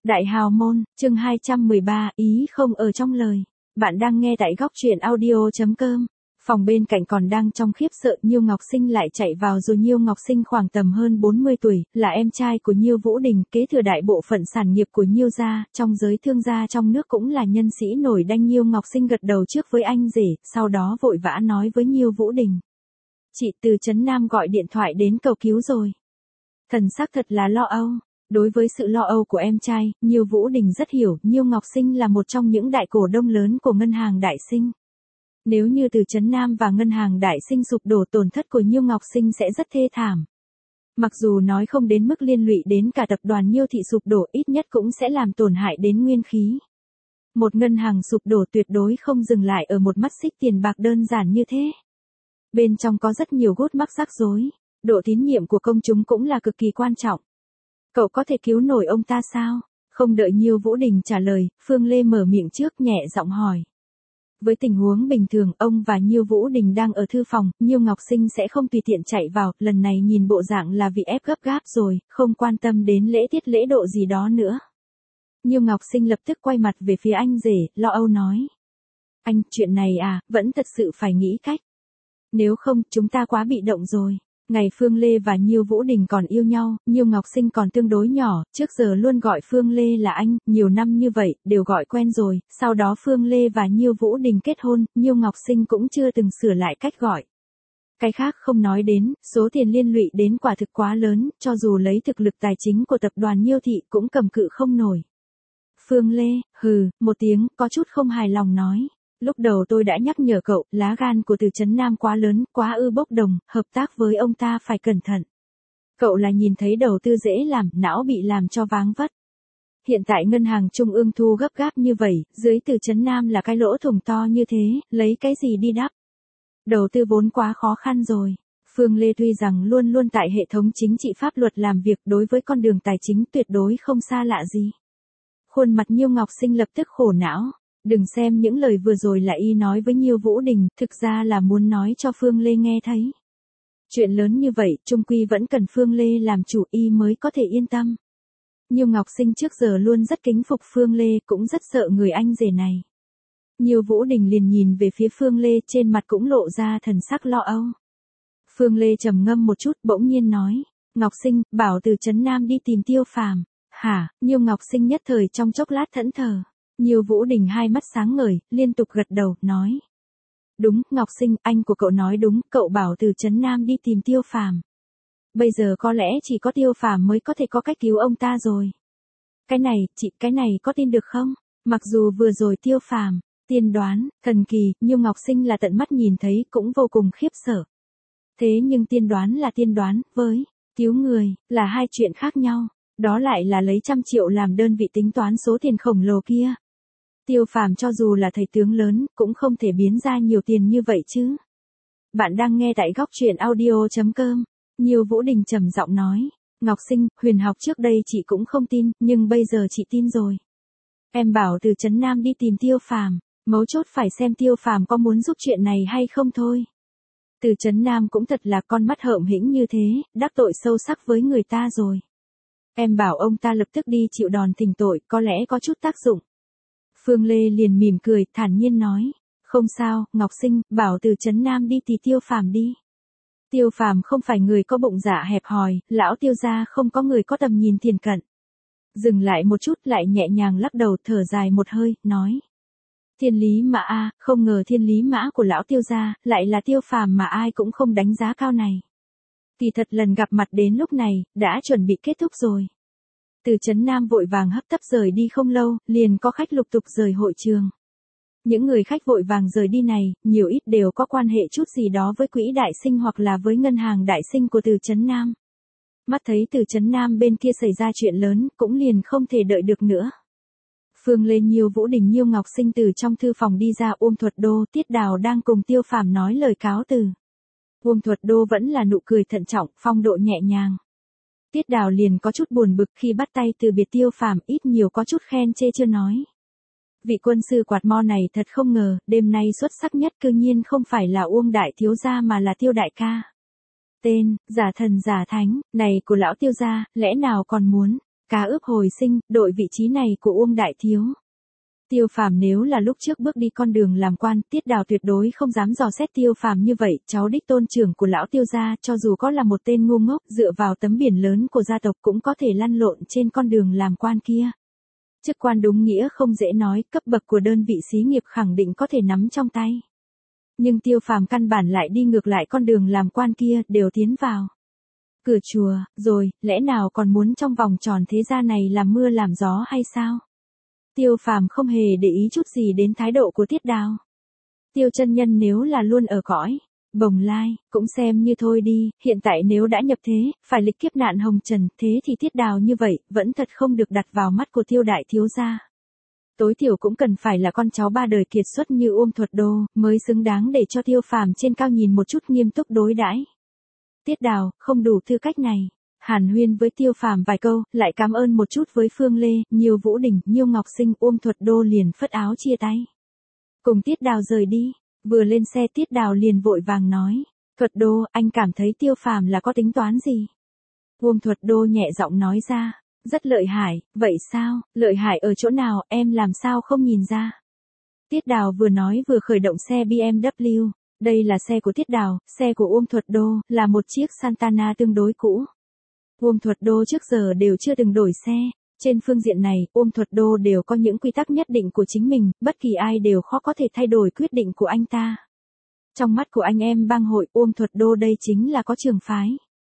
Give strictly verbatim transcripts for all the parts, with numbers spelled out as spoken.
Đại hào môn, chương hai trăm mười ba, ý không ở trong lời. Bạn đang nghe tại góc truyện audio.com. Phòng bên cạnh còn đang trong khiếp sợ, Nhiêu Ngọc Sinh lại chạy vào rồi. Nhiêu Ngọc Sinh khoảng tầm hơn bốn mươi tuổi, là em trai của Nhiêu Vũ Đình, kế thừa đại bộ phận sản nghiệp của Nhiêu gia, trong giới thương gia trong nước cũng là nhân sĩ nổi danh. Nhiêu Ngọc Sinh gật đầu trước với anh rể, sau đó vội vã nói với Nhiêu Vũ Đình. Chị từ Trấn Nam gọi điện thoại đến cầu cứu rồi. Thần sắc thật là lo âu. Đối với sự lo âu của em trai, Nhiêu Vũ Đình rất hiểu, Nhiêu Ngọc Sinh là một trong những đại cổ đông lớn của Ngân hàng Đại Sinh. Nếu như từ Trấn Nam và Ngân hàng Đại Sinh sụp đổ, tổn thất của Nhiêu Ngọc Sinh sẽ rất thê thảm. Mặc dù nói không đến mức liên lụy đến cả tập đoàn Nhiêu thị sụp đổ, ít nhất cũng sẽ làm tổn hại đến nguyên khí. Một ngân hàng sụp đổ tuyệt đối không dừng lại ở một mắt xích tiền bạc đơn giản như thế. Bên trong có rất nhiều gút mắc rắc rối, độ tín nhiệm của công chúng cũng là cực kỳ quan trọng. Cậu có thể cứu nổi ông ta sao? Không đợi Nhiêu Vũ Đình trả lời, Phương Lê mở miệng trước, nhẹ giọng hỏi. Với tình huống bình thường, ông và Nhiêu Vũ Đình đang ở thư phòng, Nhiêu Ngọc Sinh sẽ không tùy tiện chạy vào, lần này nhìn bộ dạng là vì ép gấp gáp rồi, không quan tâm đến lễ tiết lễ độ gì đó nữa. Nhiêu Ngọc Sinh lập tức quay mặt về phía anh rể, lo âu nói. Anh, chuyện này à, vẫn thật sự phải nghĩ cách. Nếu không, chúng ta quá bị động rồi. Ngày Phương Lê và Nhiêu Vũ Đình còn yêu nhau, Nhiêu Ngọc Sinh còn tương đối nhỏ, trước giờ luôn gọi Phương Lê là anh, nhiều năm như vậy, đều gọi quen rồi, sau đó Phương Lê và Nhiêu Vũ Đình kết hôn, Nhiêu Ngọc Sinh cũng chưa từng sửa lại cách gọi. Cái khác không nói đến, số tiền liên lụy đến quả thực quá lớn, cho dù lấy thực lực tài chính của tập đoàn Nhiêu thị cũng cầm cự không nổi. Phương Lê, hừ, một tiếng, có chút không hài lòng nói. Lúc đầu tôi đã nhắc nhở cậu, lá gan của từ Trấn Nam quá lớn, quá ư bốc đồng, hợp tác với ông ta phải cẩn thận. Cậu là nhìn thấy đầu tư dễ làm, não bị làm cho váng vất. Hiện tại ngân hàng trung ương thu gấp gáp như vậy, dưới từ Trấn Nam là cái lỗ thủng to như thế, lấy cái gì đi đắp. Đầu tư vốn quá khó khăn rồi. Phương Lê tuy rằng luôn luôn tại hệ thống chính trị pháp luật làm việc, đối với con đường tài chính tuyệt đối không xa lạ gì. Khuôn mặt Nhiêu Ngọc Sinh lập tức khổ não. Đừng xem những lời vừa rồi là y nói với Nhiêu Vũ Đình, thực ra là muốn nói cho Phương Lê nghe thấy. Chuyện lớn như vậy, chung quy vẫn cần Phương Lê làm chủ, y mới có thể yên tâm. Nhiêu Ngọc Sinh trước giờ luôn rất kính phục Phương Lê, cũng rất sợ người anh rể này. Nhiêu Vũ Đình liền nhìn về phía Phương Lê, trên mặt cũng lộ ra thần sắc lo âu. Phương Lê trầm ngâm một chút, bỗng nhiên nói, Ngọc Sinh, bảo từ Trấn Nam đi tìm Tiêu Phàm. Hả? Nhiêu Ngọc Sinh nhất thời trong chốc lát thẫn thờ. Nhiêu Vũ Đình hai mắt sáng ngời, liên tục gật đầu, nói. Đúng, Ngọc Sinh, anh của cậu nói đúng, cậu bảo từ Trấn Nam đi tìm Tiêu Phàm. Bây giờ có lẽ chỉ có Tiêu Phàm mới có thể có cách cứu ông ta rồi. Cái này, chị, cái này có tin được không? Mặc dù vừa rồi Tiêu Phàm, tiên đoán, thần kỳ, Nhiêu Ngọc Sinh là tận mắt nhìn thấy cũng vô cùng khiếp sợ. Thế nhưng tiên đoán là tiên đoán, với cứu người, là hai chuyện khác nhau. Đó lại là lấy trăm triệu làm đơn vị tính toán số tiền khổng lồ kia. Tiêu Phàm cho dù là thầy tướng lớn, cũng không thể biến ra nhiều tiền như vậy chứ. Bạn đang nghe tại góc truyện audio.com. Nhiêu Vũ Đình trầm giọng nói. Ngọc Sinh, huyền học trước đây chị cũng không tin, nhưng bây giờ chị tin rồi. Em bảo từ Trấn Nam đi tìm Tiêu Phàm, mấu chốt phải xem Tiêu Phàm có muốn giúp chuyện này hay không thôi. Từ Trấn Nam cũng thật là con mắt hợm hĩnh như thế, đắc tội sâu sắc với người ta rồi. Em bảo ông ta lập tức đi chịu đòn thỉnh tội, có lẽ có chút tác dụng. Phương Lê liền mỉm cười, thản nhiên nói. Không sao, Ngọc Sinh, bảo từ Trấn Nam đi tìm Tiêu Phàm đi. Tiêu Phàm không phải người có bụng dạ hẹp hòi, lão Tiêu gia không có người có tầm nhìn thiền cận. Dừng lại một chút lại nhẹ nhàng lắc đầu, thở dài một hơi, nói. Thiên lý mã a, không ngờ thiên lý mã của lão Tiêu gia, lại là Tiêu Phàm mà ai cũng không đánh giá cao này. Kỳ thật lần gặp mặt đến lúc này, đã chuẩn bị kết thúc rồi. Từ Trấn Nam vội vàng hấp tấp rời đi không lâu, liền có khách lục tục rời hội trường. Những người khách vội vàng rời đi này, nhiều ít đều có quan hệ chút gì đó với Quỹ Đại Sinh hoặc là với Ngân hàng Đại Sinh của Từ Trấn Nam. Mắt thấy Từ Trấn Nam bên kia xảy ra chuyện lớn, cũng liền không thể đợi được nữa. Phương Lê, Nhiêu Vũ Đình, Nhiêu Ngọc Sinh từ trong thư phòng đi ra. Uông Thuật Đô, Tiết Đào đang cùng Tiêu Phàm nói lời cáo từ. Uông Thuật Đô vẫn là nụ cười thận trọng, phong độ nhẹ nhàng. Tiết Đào liền có chút buồn bực khi bắt tay từ biệt Tiêu Phàm, ít nhiều có chút khen chê chưa nói. Vị quân sư quạt mo này thật không ngờ, đêm nay xuất sắc nhất cư nhiên không phải là Uông đại thiếu gia mà là Tiêu đại ca. Tên, giả thần giả thánh, này của lão Tiêu gia, lẽ nào còn muốn Cá ướp hồi sinh, đội vị trí này của Uông Đại Thiếu. Tiêu Phàm nếu là lúc trước bước đi con đường làm quan, Tiết Đào tuyệt đối không dám dò xét Tiêu Phàm như vậy, cháu đích tôn trưởng của lão Tiêu gia, cho dù có là một tên ngu ngốc, dựa vào tấm biển lớn của gia tộc cũng có thể lăn lộn trên con đường làm quan kia. Chức quan đúng nghĩa không dễ nói, cấp bậc của đơn vị xí nghiệp khẳng định có thể nắm trong tay. Nhưng Tiêu Phàm căn bản lại đi ngược lại con đường làm quan kia, đều tiến vào cửa chùa, rồi, lẽ nào còn muốn trong vòng tròn thế gia này làm mưa làm gió hay sao? Tiêu Phàm không hề để ý chút gì đến thái độ của Tiết Đào. Tiêu chân nhân nếu là luôn ở cõi bồng lai, cũng xem như thôi đi, hiện tại nếu đã nhập thế, phải lịch kiếp nạn hồng trần, thế thì Tiết Đào như vậy, vẫn thật không được đặt vào mắt của Tiêu đại thiếu gia. Tối thiểu cũng cần phải là con cháu ba đời kiệt xuất như Uông Thuật Đô, mới xứng đáng để cho Tiêu Phàm trên cao nhìn một chút nghiêm túc đối đãi. Tiết Đào, không đủ tư cách này. Hàn huyên với Tiêu Phàm vài câu, lại cảm ơn một chút với Phương Lê, Nhiêu Vũ Đình, Nhiêu Ngọc Sinh, Uông Thuật Đô liền phất áo chia tay. Cùng Tiết Đào rời đi, vừa lên xe Tiết Đào liền vội vàng nói, Thuật Đô, anh cảm thấy Tiêu Phàm là có tính toán gì? Uông Thuật Đô nhẹ giọng nói ra, rất lợi hại, vậy sao, lợi hại ở chỗ nào, em làm sao không nhìn ra? Tiết Đào vừa nói vừa khởi động xe bê em vê, đây là xe của Tiết Đào, xe của Uông Thuật Đô, là một chiếc Santana tương đối cũ. Uông Thuật Đô trước giờ đều chưa từng đổi xe, trên phương diện này, Uông Thuật Đô đều có những quy tắc nhất định của chính mình, bất kỳ ai đều khó có thể thay đổi quyết định của anh ta. Trong mắt của anh em bang hội, Uông Thuật Đô đây chính là có trường phái.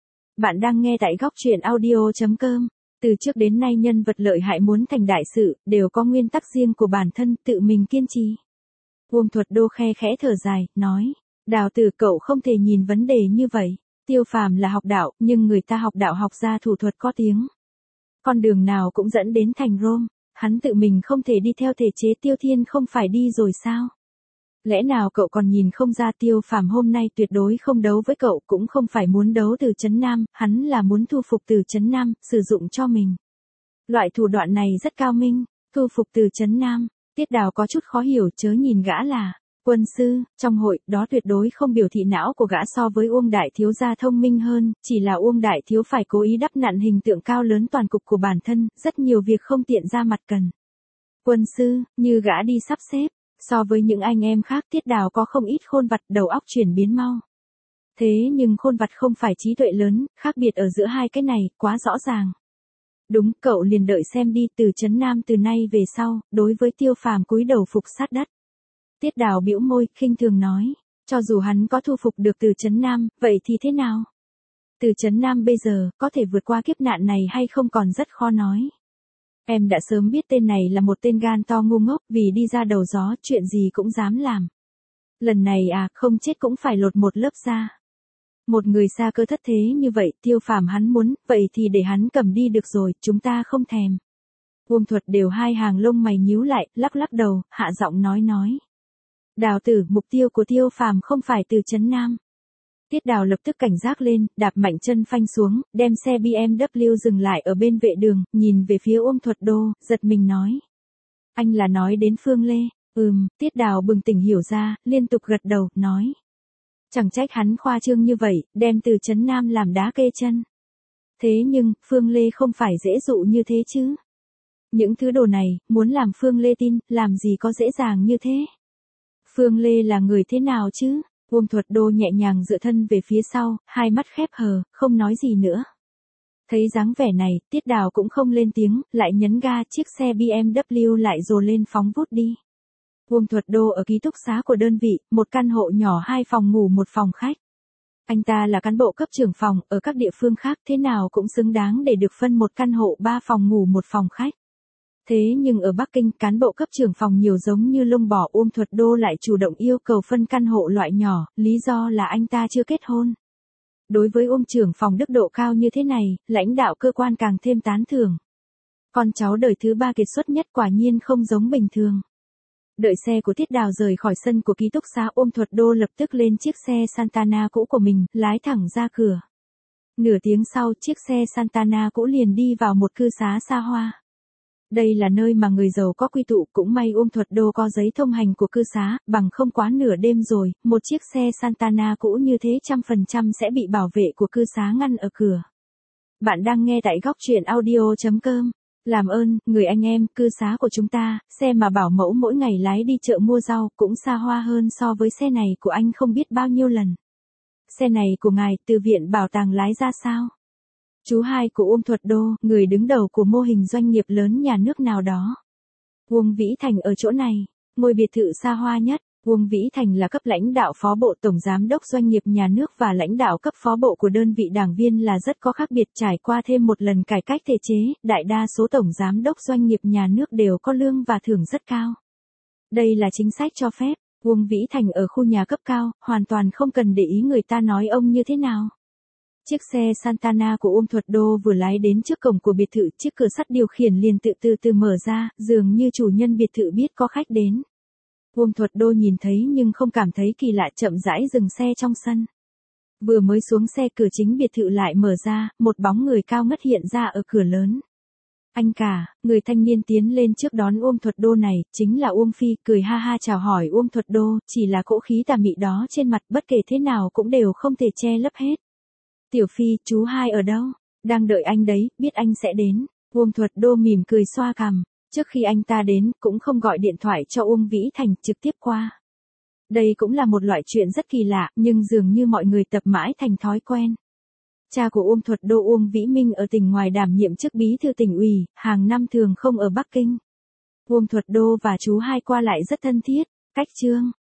Bạn đang nghe tại góc truyện audio chấm com. Từ trước đến nay nhân vật lợi hại muốn thành đại sự, đều có nguyên tắc riêng của bản thân, tự mình kiên trì. Uông Thuật Đô khe khẽ thở dài, nói, Đào tử cậu không thể nhìn vấn đề như vậy. Tiêu Phàm là học đạo, nhưng người ta học đạo học ra thủ thuật có tiếng. Con đường nào cũng dẫn đến thành Rome, hắn tự mình không thể đi theo thể chế Tiêu Thiên không phải đi rồi sao? Lẽ nào cậu còn nhìn không ra Tiêu Phàm hôm nay tuyệt đối không đấu với cậu, cũng không phải muốn đấu từ Trấn Nam, hắn là muốn thu phục từ Trấn Nam, sử dụng cho mình. Loại thủ đoạn này rất cao minh, thu phục từ Trấn Nam. Tiết Đào có chút khó hiểu, chớ nhìn gã là quân sư, trong hội, đó tuyệt đối không biểu thị não của gã so với Uông Đại Thiếu gia thông minh hơn, chỉ là Uông Đại Thiếu phải cố ý đắp nặn hình tượng cao lớn toàn cục của bản thân, rất nhiều việc không tiện ra mặt cần. Quân sư, như gã đi sắp xếp, so với những anh em khác Tiết Đào có không ít khôn vặt, đầu óc chuyển biến mau. Thế nhưng khôn vặt không phải trí tuệ lớn, khác biệt ở giữa hai cái này, quá rõ ràng. Đúng, cậu liền đợi xem đi, từ Trấn Nam từ nay về sau, đối với Tiêu Phàm cúi đầu phục sát đất. Tiết Đào bĩu môi, khinh thường nói, cho dù hắn có thu phục được từ Trấn Nam, vậy thì thế nào? Từ Trấn Nam bây giờ, có thể vượt qua kiếp nạn này hay không còn rất khó nói. Em đã sớm biết tên này là một tên gan to ngu ngốc, vì đi ra đầu gió, chuyện gì cũng dám làm. Lần này à, không chết cũng phải lột một lớp da. Một người xa cơ thất thế như vậy, Tiêu Phàm hắn muốn, vậy thì để hắn cầm đi được rồi, chúng ta không thèm. Uông Thuật đều hai hàng lông mày nhíu lại, lắc lắc đầu, hạ giọng nói nói. Đào tử, mục tiêu của Tiêu Phàm không phải từ Trấn Nam. Tiết Đào lập tức cảnh giác lên, đạp mạnh chân phanh xuống, đem xe bê em vê dừng lại ở bên vệ đường, nhìn về phía Uông Thuật Đô, giật mình nói. Anh là nói đến Phương Lê, ừm, Tiết Đào bừng tỉnh hiểu ra, liên tục gật đầu, nói. Chẳng trách hắn khoa trương như vậy, đem từ Trấn Nam làm đá kê chân. Thế nhưng, Phương Lê không phải dễ dụ như thế chứ. Những thứ đồ này, muốn làm Phương Lê tin, làm gì có dễ dàng như thế. Phương Lê là người thế nào chứ? Uông Thuật Đô nhẹ nhàng dựa thân về phía sau, hai mắt khép hờ, không nói gì nữa. Thấy dáng vẻ này, Tiết Đào cũng không lên tiếng, lại nhấn ga, chiếc xe bê em vê lại dồn lên phóng vút đi. Uông Thuật Đô ở ký túc xá của đơn vị, một căn hộ nhỏ hai phòng ngủ một phòng khách. Anh ta là cán bộ cấp trưởng phòng, ở các địa phương khác thế nào cũng xứng đáng để được phân một căn hộ ba phòng ngủ một phòng khách. Thế nhưng ở Bắc Kinh, cán bộ cấp trưởng phòng nhiều giống như lông bò. Uông Thuật Đô lại chủ động yêu cầu phân căn hộ loại nhỏ, lý do là anh ta chưa kết hôn. Đối với Uông trưởng phòng đức độ cao như thế này, lãnh đạo cơ quan càng thêm tán thưởng. Con cháu đời thứ ba kiệt xuất nhất quả nhiên không giống bình thường. Đợi xe của Tiết Đào rời khỏi sân của ký túc xá, Uông Thuật Đô lập tức lên chiếc xe Santana cũ của mình, lái thẳng ra cửa. Nửa tiếng sau, chiếc xe Santana cũ liền đi vào một cư xá xa hoa. Đây là nơi mà người giàu có quy tụ, cũng may Uông Thuật Đô có giấy thông hành của cư xá, bằng không quá nửa đêm rồi, một chiếc xe Santana cũ như thế trăm phần trăm sẽ bị bảo vệ của cư xá ngăn ở cửa. Bạn đang nghe tại góc truyện audio.com. Làm ơn, người anh em, cư xá của chúng ta, xe mà bảo mẫu mỗi ngày lái đi chợ mua rau cũng xa hoa hơn so với xe này của anh không biết bao nhiêu lần. Xe này của ngài từ viện bảo tàng lái ra sao? Chú hai của Uông Thuật Đô, người đứng đầu của mô hình doanh nghiệp lớn nhà nước nào đó. Uông Vĩ Thành ở chỗ này, ngôi biệt thự xa hoa nhất. Uông Vĩ Thành là cấp lãnh đạo phó bộ tổng giám đốc doanh nghiệp nhà nước và lãnh đạo cấp phó bộ của đơn vị đảng viên là rất có khác biệt, trải qua thêm một lần cải cách thể chế, đại đa số tổng giám đốc doanh nghiệp nhà nước đều có lương và thưởng rất cao. Đây là chính sách cho phép. Uông Vĩ Thành ở khu nhà cấp cao, hoàn toàn không cần để ý người ta nói ông như thế nào. Chiếc xe Santana của Uông Thuật Đô vừa lái đến trước cổng của biệt thự, chiếc cửa sắt điều khiển liền tự từ từ mở ra, dường như chủ nhân biệt thự biết có khách đến. Uông Thuật Đô nhìn thấy nhưng không cảm thấy kỳ lạ, chậm rãi dừng xe trong sân. Vừa mới xuống xe, cửa chính biệt thự lại mở ra, một bóng người cao ngất hiện ra ở cửa lớn. Anh cả, người thanh niên tiến lên trước đón Uông Thuật Đô này, chính là Uông Phi, cười ha ha chào hỏi Uông Thuật Đô, chỉ là cỗ khí tà mị đó trên mặt bất kể thế nào cũng đều không thể che lấp hết. Tiểu Phi, chú hai ở đâu? Đang đợi anh đấy, biết anh sẽ đến. Uông Thuật Đô mỉm cười xoa cằm. Trước khi anh ta đến, cũng không gọi điện thoại cho Uông Vĩ Thành, trực tiếp qua. Đây cũng là một loại chuyện rất kỳ lạ, nhưng dường như mọi người tập mãi thành thói quen. Cha của Uông Thuật Đô Uông Vĩ Minh ở tỉnh ngoài đảm nhiệm chức bí thư tỉnh ủy, hàng năm thường không ở Bắc Kinh. Uông Thuật Đô và chú hai qua lại rất thân thiết, cách chương.